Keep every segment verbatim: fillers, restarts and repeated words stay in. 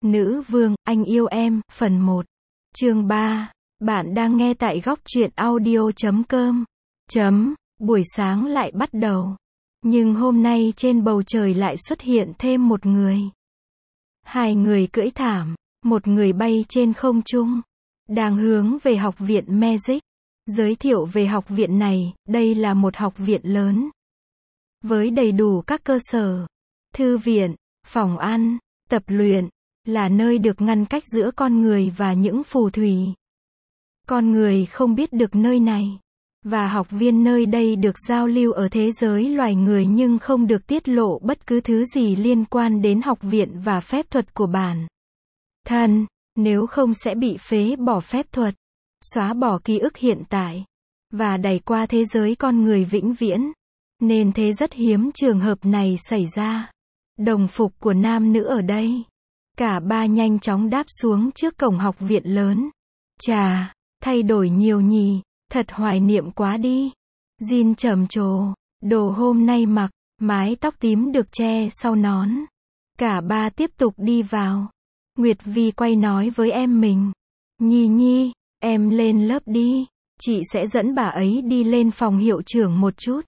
Nữ vương, anh yêu em, phần một. Chương ba. Bạn đang nghe tại góc truyện audio chấm com. Chấm. Buổi sáng lại bắt đầu. Nhưng hôm nay trên bầu trời lại xuất hiện thêm một người. Hai người cưỡi thảm, một người bay trên không trung, đang hướng về học viện Magic. Giới thiệu về học viện này, đây là một học viện lớn. Với đầy đủ các cơ sở, thư viện, phòng ăn, tập luyện, là nơi được ngăn cách giữa con người và những phù thủy. Con người không biết được nơi này, và học viên nơi đây được giao lưu ở thế giới loài người nhưng không được tiết lộ bất cứ thứ gì liên quan đến học viện và phép thuật của bản thân, nếu không sẽ bị phế bỏ phép thuật, xóa bỏ ký ức hiện tại, và đẩy qua thế giới con người vĩnh viễn. Nên thế rất hiếm trường hợp này xảy ra. Đồng phục của nam nữ ở đây. Cả ba nhanh chóng đáp xuống trước cổng học viện lớn. Chà, thay đổi nhiều nhỉ, thật hoài niệm quá đi. Jin trầm trồ, đồ hôm nay mặc, mái tóc tím được che sau nón. Cả ba tiếp tục đi vào. Nguyệt Vi quay nói với em mình. Nhi Nhi, em lên lớp đi, chị sẽ dẫn bà ấy đi lên phòng hiệu trưởng một chút.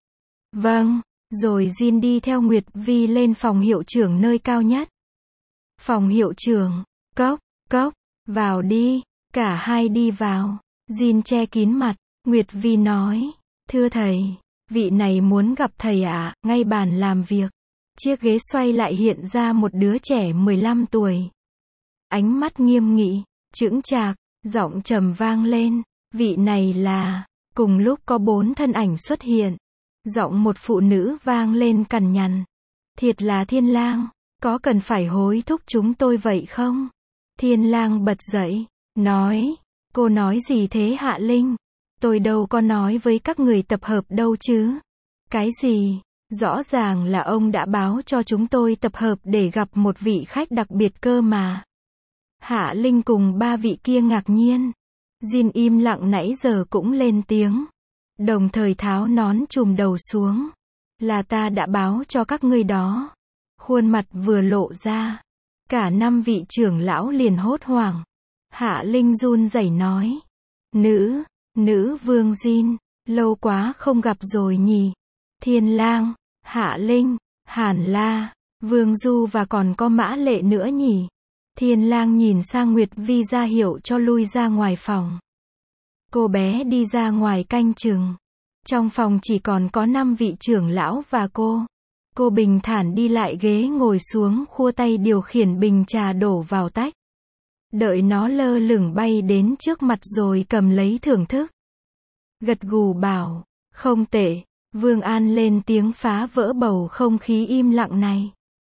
Vâng, rồi Jin đi theo Nguyệt Vi lên phòng hiệu trưởng nơi cao nhất. Phòng hiệu trưởng, cốc, cốc, vào đi, cả hai đi vào. Jin che kín mặt, Nguyệt Vi nói, thưa thầy, vị này muốn gặp thầy ạ, à, ngay bàn làm việc. Chiếc ghế xoay lại hiện ra một đứa trẻ mười lăm tuổi. Ánh mắt nghiêm nghị, chững chạc, giọng trầm vang lên, vị này là, cùng lúc có bốn thân ảnh xuất hiện. Giọng một phụ nữ vang lên cằn nhằn. Thiệt là Thiên Lang, có cần phải hối thúc chúng tôi vậy không? Thiên Lang bật dậy, nói, cô nói gì thế Hạ Linh? Tôi đâu có nói với các người tập hợp đâu chứ. Cái gì? Rõ ràng là ông đã báo cho chúng tôi tập hợp để gặp một vị khách đặc biệt cơ mà. Hạ Linh cùng ba vị kia ngạc nhiên. Jin im lặng nãy giờ cũng lên tiếng. Đồng thời tháo nón trùm đầu xuống. Là ta đã báo cho các ngươi đó. Khuôn mặt vừa lộ ra. Cả năm vị trưởng lão liền hốt hoảng. Hạ Linh run rẩy nói. Nữ, nữ vương Jin, lâu quá không gặp rồi nhỉ. Thiên Lang, Hạ Linh, Hàn La, Vương Du và còn có Mã Lệ nữa nhỉ. Thiên Lang nhìn sang Nguyệt Vi ra hiệu cho lui ra ngoài phòng. Cô bé đi ra ngoài canh chừng. Trong phòng chỉ còn có năm vị trưởng lão và cô. Cô bình thản đi lại ghế ngồi xuống khua tay điều khiển bình trà đổ vào tách. Đợi nó lơ lửng bay đến trước mặt rồi cầm lấy thưởng thức. Gật gù bảo, không tệ. Vương An lên tiếng phá vỡ bầu không khí im lặng này.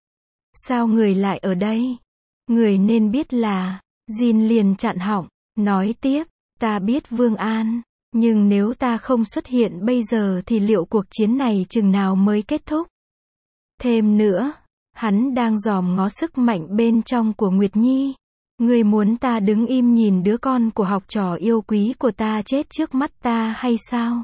Sao người lại ở đây? Người nên biết là, Jin liền chặn họng, nói tiếp, ta biết Vương An, nhưng nếu ta không xuất hiện bây giờ thì liệu cuộc chiến này chừng nào mới kết thúc? Thêm nữa, hắn đang dòm ngó sức mạnh bên trong của Nguyệt Nhi. Người muốn ta đứng im nhìn đứa con của học trò yêu quý của ta chết trước mắt ta hay sao?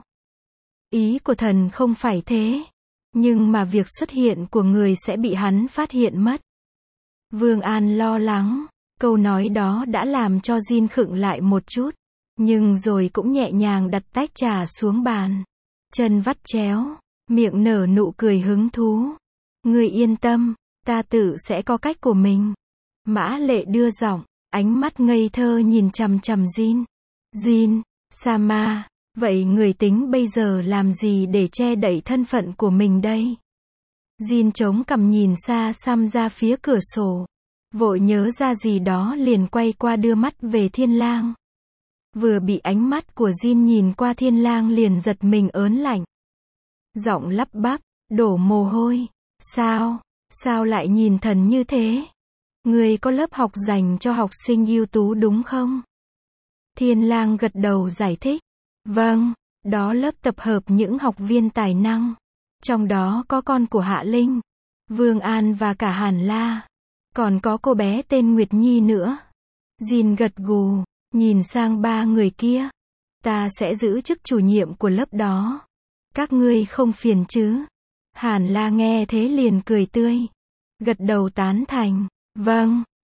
Ý của thần không phải thế, nhưng mà việc xuất hiện của người sẽ bị hắn phát hiện mất. Vương An lo lắng, câu nói đó đã làm cho Jin khựng lại một chút, nhưng rồi cũng nhẹ nhàng đặt tách trà xuống bàn. Chân vắt chéo, miệng nở nụ cười hứng thú. Ngươi yên tâm, ta tự sẽ có cách của mình. Mã Lệ đưa giọng, ánh mắt ngây thơ nhìn chằm chằm Jin. Jin, Sama, vậy người tính bây giờ làm gì để che đậy thân phận của mình đây? Jin chống cằm nhìn xa xăm ra phía cửa sổ. Vội nhớ ra gì đó liền quay qua đưa mắt về Thiên Lang. Vừa bị ánh mắt của Jin nhìn qua Thiên Lang liền giật mình ớn lạnh. Giọng lắp bắp, đổ mồ hôi. Sao, sao lại nhìn thần như thế? Người có lớp học dành cho học sinh ưu tú đúng không? Thiên Lang gật đầu giải thích. Vâng, đó lớp tập hợp những học viên tài năng. Trong đó có con của Hạ Linh, Vương An và cả Hàn La. Còn có cô bé tên Nguyệt Nhi nữa. Jin gật gù, nhìn sang ba người kia. Ta sẽ giữ chức chủ nhiệm của lớp đó. Các ngươi không phiền chứ? Hàn La nghe thế liền cười tươi. Gật đầu tán thành. Vâng,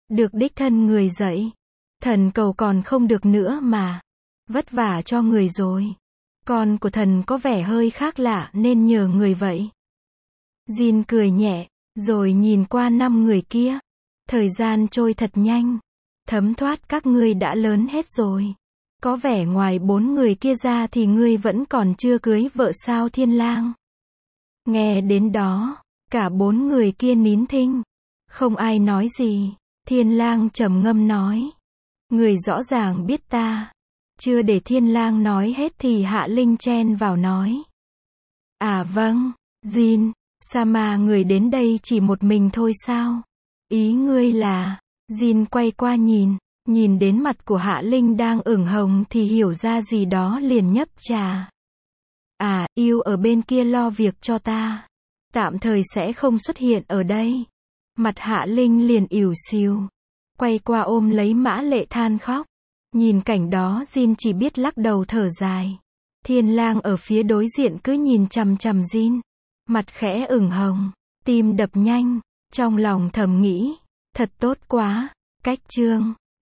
được đích thân người dạy. Thần cầu còn không được nữa mà. Vất vả cho người rồi. Con của thần có vẻ hơi khác lạ nên nhờ người vậy. Jin cười nhẹ, rồi nhìn qua năm người kia. Thời gian trôi thật nhanh. Thấm thoát các ngươi đã lớn hết rồi. Có vẻ ngoài bốn người kia ra thì ngươi vẫn còn chưa cưới vợ sao Thiên Lang. Nghe đến đó, cả bốn người kia nín thinh. Không ai nói gì. Thiên Lang trầm ngâm nói. Người rõ ràng biết ta. Chưa để Thiên Lang nói hết thì Hạ Linh chen vào nói. À vâng, Jin, sao mà người đến đây chỉ một mình thôi sao? Ý ngươi là, Jin quay qua nhìn, nhìn đến mặt của Hạ Linh đang ửng hồng thì hiểu ra gì đó liền nhấp trà. À, yêu ở bên kia lo việc cho ta. Tạm thời sẽ không xuất hiện ở đây. Mặt Hạ Linh liền ỉu xìu. Quay qua ôm lấy Mã Lệ than khóc. Nhìn cảnh đó Jin chỉ biết lắc đầu thở dài. Thiên Lang ở phía đối diện cứ nhìn chằm chằm Jin. Mặt khẽ ửng hồng, tim đập nhanh, trong lòng thầm nghĩ, thật tốt quá, cách chương.